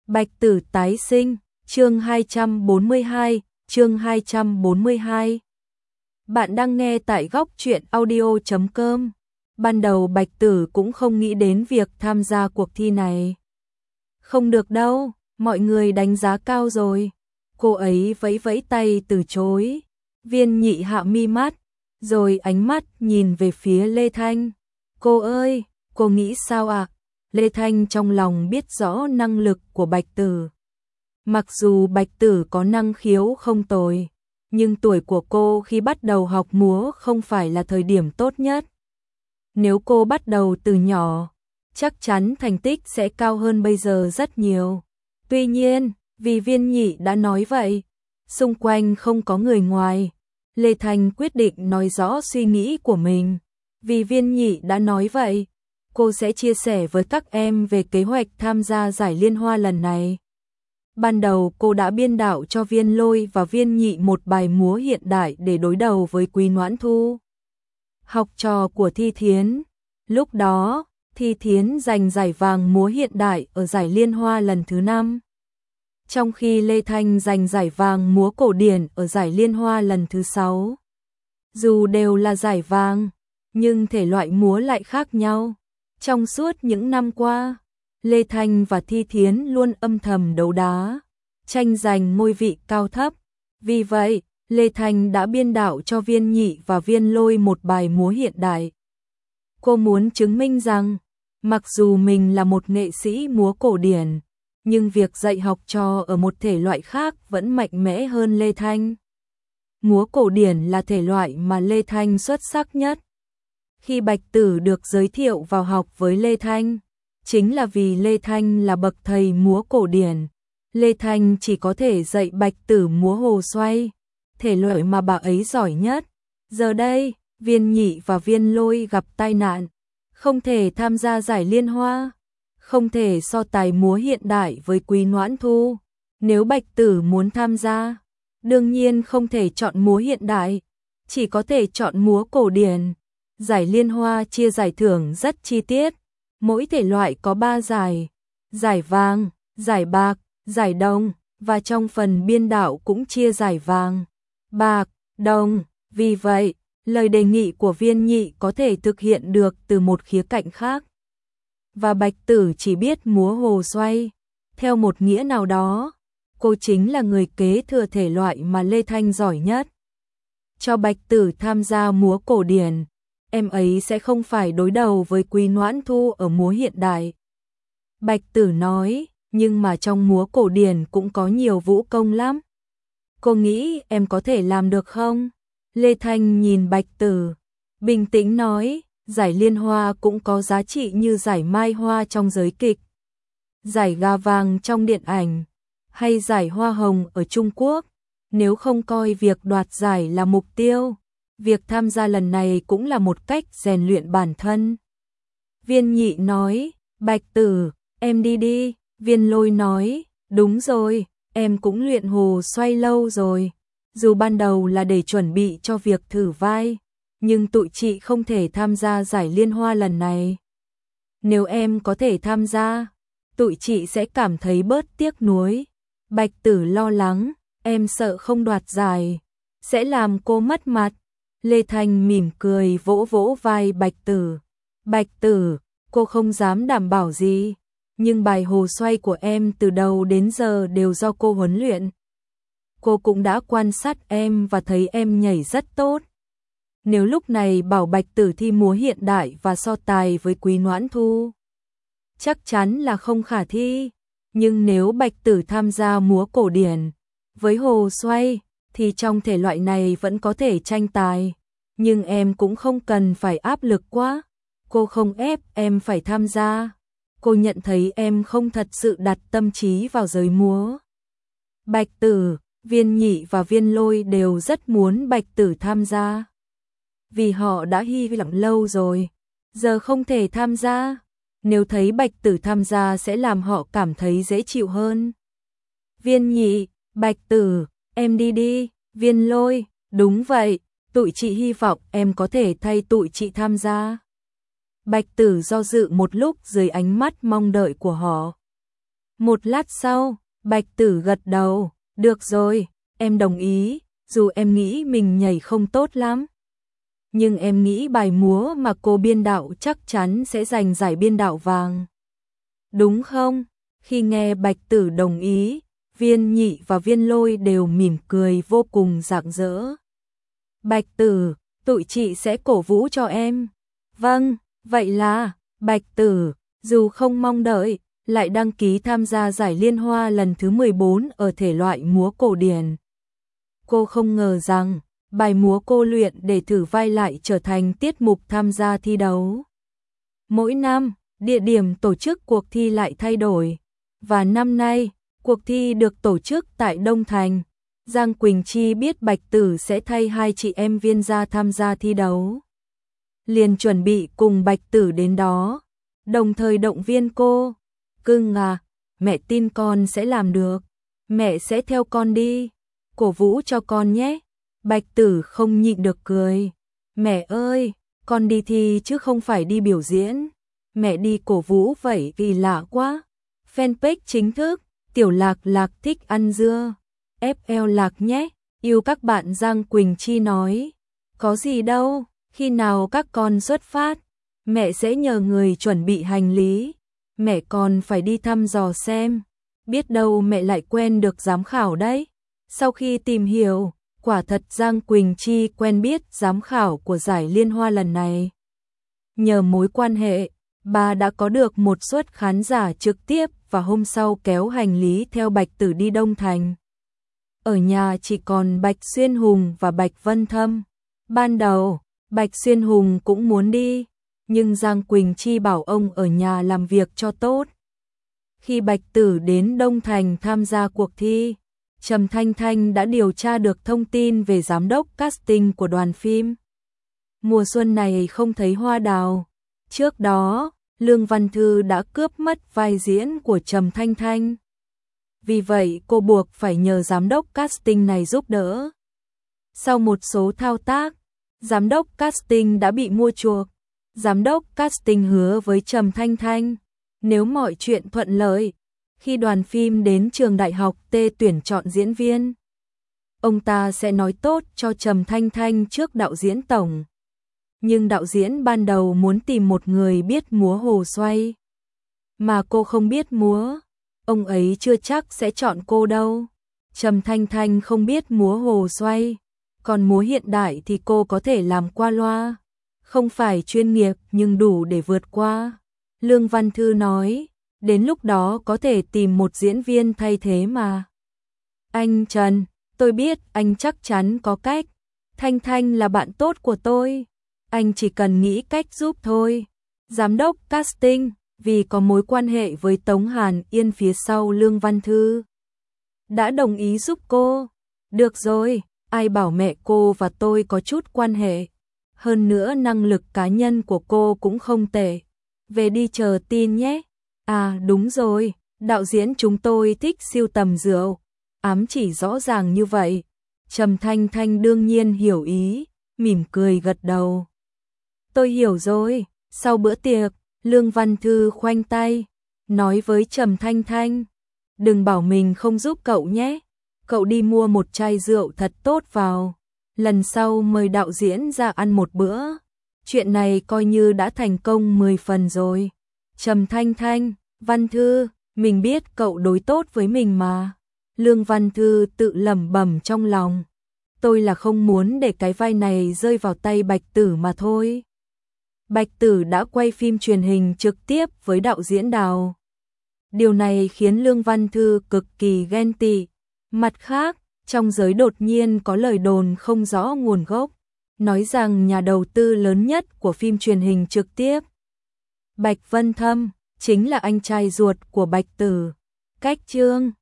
Bạch Tử tái sinh, chương 242, chương 242. Bạn đang nghe tại góc truyện audio.com. Ban đầu Bạch Tử cũng không nghĩ đến việc tham gia cuộc thi này. Không được đâu, mọi người đánh giá cao rồi. Cô ấy vẫy vẫy tay từ chối. Viên Nhị hạ mi mắt, rồi ánh mắt nhìn về phía Lê Thanh. Cô ơi, cô nghĩ sao ạ? Lê Thanh trong lòng biết rõ năng lực của Bạch Tử. Mặc dù Bạch Tử có năng khiếu không tồi, nhưng tuổi của cô khi bắt đầu học múa không phải là thời điểm tốt nhất. Nếu cô bắt đầu từ nhỏ, chắc chắn thành tích sẽ cao hơn bây giờ rất nhiều. Tuy nhiên, vì Viên Nhị đã nói vậy, xung quanh không có người ngoài, Lê Thanh quyết định nói rõ suy nghĩ của mình. Vì Viên Nhị đã nói vậy, cô sẽ chia sẻ với các em về kế hoạch tham gia giải liên hoa lần này. Ban đầu cô đã biên đạo cho Viên Lôi và Viên Nhị một bài múa hiện đại để đối đầu với Quý Noãn Thu, học trò của Thi Thiến. Lúc đó, Thi Thiến giành giải vàng múa hiện đại ở giải liên hoa lần thứ 5. Trong khi Lê Thanh giành giải vàng múa cổ điển ở giải liên hoa lần thứ 6. Dù đều là giải vàng, nhưng thể loại múa lại khác nhau. Trong suốt những năm qua, Lê Thanh và Thi Thiến luôn âm thầm đấu đá, tranh giành ngôi vị cao thấp. Vì vậy, Lê Thanh đã biên đạo cho Viên Nhị và Viên Lôi một bài múa hiện đại. Cô muốn chứng minh rằng, mặc dù mình là một nghệ sĩ múa cổ điển, nhưng việc dạy học trò ở một thể loại khác vẫn mạnh mẽ hơn Lê Thanh. Múa cổ điển là thể loại mà Lê Thanh xuất sắc nhất. Khi Bạch Tử được giới thiệu vào học với Lê Thanh, chính là vì Lê Thanh là bậc thầy múa cổ điển. Lê Thanh chỉ có thể dạy Bạch Tử múa hồ xoay, thể loại mà bà ấy giỏi nhất. Giờ đây, Viên Nhị và Viên Lôi gặp tai nạn, không thể tham gia giải liên hoa, không thể so tài múa hiện đại với Quý Noãn Thu. Nếu Bạch Tử muốn tham gia, đương nhiên không thể chọn múa hiện đại, chỉ có thể chọn múa cổ điển. Giải liên hoa chia giải thưởng rất chi tiết, mỗi thể loại có 3 giải, giải vàng, giải bạc, giải đồng, và trong phần biên đạo cũng chia giải vàng, bạc, đồng. Vì vậy, lời đề nghị của Viên Nhị có thể thực hiện được từ một khía cạnh khác. Và Bạch Tử chỉ biết múa hồ xoay. Theo một nghĩa nào đó, cô chính là người kế thừa thể loại mà Lê Thanh giỏi nhất. Cho Bạch Tử tham gia múa cổ điển, em ấy sẽ không phải đối đầu với Quý Noãn Thu ở múa hiện đại. Bạch Tử nói, nhưng mà trong múa cổ điển cũng có nhiều vũ công lắm. Cô nghĩ em có thể làm được không? Lê Thanh nhìn Bạch Tử, bình tĩnh nói, giải liên hoa cũng có giá trị như giải mai hoa trong giới kịch, giải gà vàng trong điện ảnh, hay giải hoa hồng ở Trung Quốc. Nếu không coi việc đoạt giải là mục tiêu, việc tham gia lần này cũng là một cách rèn luyện bản thân. Viên Nhị nói, Bạch Tử, em đi đi. Viên Lôi nói, đúng rồi, em cũng luyện hồ xoay lâu rồi. Dù ban đầu là để chuẩn bị cho việc thử vai, nhưng tụi chị không thể tham gia giải liên hoa lần này. Nếu em có thể tham gia, tụi chị sẽ cảm thấy bớt tiếc nuối. Bạch Tử lo lắng, em sợ không đoạt giải, sẽ làm cô mất mặt. Lê Thanh mỉm cười vỗ vỗ vai Bạch Tử. Bạch Tử, cô không dám đảm bảo gì, nhưng bài hồ xoay của em từ đầu đến giờ đều do cô huấn luyện. Cô cũng đã quan sát em và thấy em nhảy rất tốt. Nếu lúc này bảo Bạch Tử thi múa hiện đại và so tài với Quý Noãn Thu, chắc chắn là không khả thi. Nhưng nếu Bạch Tử tham gia múa cổ điển với hồ xoay, thì trong thể loại này vẫn có thể tranh tài. Nhưng em cũng không cần phải áp lực quá. Cô không ép em phải tham gia. Cô nhận thấy em không thật sự đặt tâm trí vào giới múa. Bạch Tử, Viên Nhị và Viên Lôi đều rất muốn Bạch Tử tham gia. Vì họ đã hy vọng lâu rồi, giờ không thể tham gia. Nếu thấy Bạch Tử tham gia sẽ làm họ cảm thấy dễ chịu hơn. Viên Nhị, Bạch Tử, em đi đi. Viên Lôi, đúng vậy, tụi chị hy vọng em có thể thay tụi chị tham gia. Bạch Tử do dự một lúc dưới ánh mắt mong đợi của họ. Một lát sau, Bạch Tử gật đầu, được rồi, em đồng ý, dù em nghĩ mình nhảy không tốt lắm. Nhưng em nghĩ bài múa mà cô biên đạo chắc chắn sẽ giành giải biên đạo vàng. Đúng không? Khi nghe Bạch Tử đồng ý, Viên Nhị và Viên Lôi đều mỉm cười vô cùng rạng rỡ. Bạch Tử, tụi chị sẽ cổ vũ cho em. Vâng, vậy là, Bạch Tử, dù không mong đợi, lại đăng ký tham gia giải liên hoa lần thứ 14 ở thể loại múa cổ điển. Cô không ngờ rằng, bài múa cô luyện để thử vai lại trở thành tiết mục tham gia thi đấu. Mỗi năm, địa điểm tổ chức cuộc thi lại thay đổi. Và năm nay, cuộc thi được tổ chức tại Đông Thành. Giang Quỳnh Chi biết Bạch Tử sẽ thay hai chị em Viên gia tham gia thi đấu. Liền chuẩn bị cùng Bạch Tử đến đó, đồng thời động viên cô. Cưng à, mẹ tin con sẽ làm được. Mẹ sẽ theo con đi. Cổ vũ cho con nhé. Bạch Tử không nhịn được cười. Mẹ ơi, con đi thi chứ không phải đi biểu diễn. Mẹ đi cổ vũ vậy kỳ lạ quá. Fanpage chính thức, Tiểu Lạc Lạc thích ăn dưa. FL Lạc nhé, yêu các bạn. Giang Quỳnh Chi nói. Có gì đâu, khi nào các con xuất phát, mẹ sẽ nhờ người chuẩn bị hành lý. Mẹ còn phải đi thăm dò xem, biết đâu mẹ lại quen được giám khảo đấy. Sau khi tìm hiểu, quả thật Giang Quỳnh Chi quen biết giám khảo của giải liên hoa lần này. Nhờ mối quan hệ, bà đã có được một suất khán giả trực tiếp và hôm sau kéo hành lý theo Bạch Tử đi Đông Thành. Ở nhà chỉ còn Bạch Xuyên Hùng và Bạch Vân Thâm. Ban đầu, Bạch Xuyên Hùng cũng muốn đi, nhưng Giang Quỳnh Chi bảo ông ở nhà làm việc cho tốt. Khi Bạch Tử đến Đông Thành tham gia cuộc thi, Trầm Thanh Thanh đã điều tra được thông tin về giám đốc casting của đoàn phim. Mùa xuân này không thấy Hoa Đào. Trước đó, Lương Văn Thư đã cướp mất vai diễn của Trầm Thanh Thanh. Vì vậy cô buộc phải nhờ giám đốc casting này giúp đỡ. Sau một số thao tác, giám đốc casting đã bị mua chuộc. Giám đốc casting hứa với Trầm Thanh Thanh, nếu mọi chuyện thuận lợi, khi đoàn phim đến trường đại học T tuyển chọn diễn viên, ông ta sẽ nói tốt cho Trầm Thanh Thanh trước đạo diễn tổng. Nhưng đạo diễn ban đầu muốn tìm một người biết múa hồ xoay, mà cô không biết múa, ông ấy chưa chắc sẽ chọn cô đâu. Trầm Thanh Thanh không biết múa hồ xoay, còn múa hiện đại thì cô có thể làm qua loa, không phải chuyên nghiệp nhưng đủ để vượt qua. Lương Văn Thư nói, đến lúc đó có thể tìm một diễn viên thay thế mà. Anh Trần, tôi biết anh chắc chắn có cách. Thanh Thanh là bạn tốt của tôi, anh chỉ cần nghĩ cách giúp thôi. Giám đốc casting, vì có mối quan hệ với Tống Hàn Yên phía sau Lương Văn Thư, đã đồng ý giúp cô. Được rồi, ai bảo mẹ cô và tôi có chút quan hệ. Hơn nữa năng lực cá nhân của cô cũng không tệ. Về đi chờ tin nhé. À đúng rồi, đạo diễn chúng tôi thích sưu tầm rượu. Ám chỉ rõ ràng như vậy. Trầm Thanh Thanh đương nhiên hiểu ý, mỉm cười gật đầu. Tôi hiểu rồi. Sau bữa tiệc, Lương Văn Thư khoanh tay, nói với Trầm Thanh Thanh, đừng bảo mình không giúp cậu nhé. Cậu đi mua một chai rượu thật tốt vào. Lần sau mời đạo diễn ra ăn một bữa. Chuyện này coi như đã thành công 10 phần rồi. Trầm Thanh Thanh, Văn Thư, mình biết cậu đối tốt với mình mà. Lương Văn Thư tự lẩm bẩm trong lòng. Tôi là không muốn để cái vai này rơi vào tay Bạch Tử mà thôi. Bạch Tử đã quay phim truyền hình trực tiếp với đạo diễn Đào. Điều này khiến Lương Văn Thư cực kỳ ghen tị. Mặt khác, trong giới đột nhiên có lời đồn không rõ nguồn gốc, nói rằng nhà đầu tư lớn nhất của phim truyền hình trực tiếp, Bạch Vân Thâm, chính là anh trai ruột của Bạch Tử. Cách chương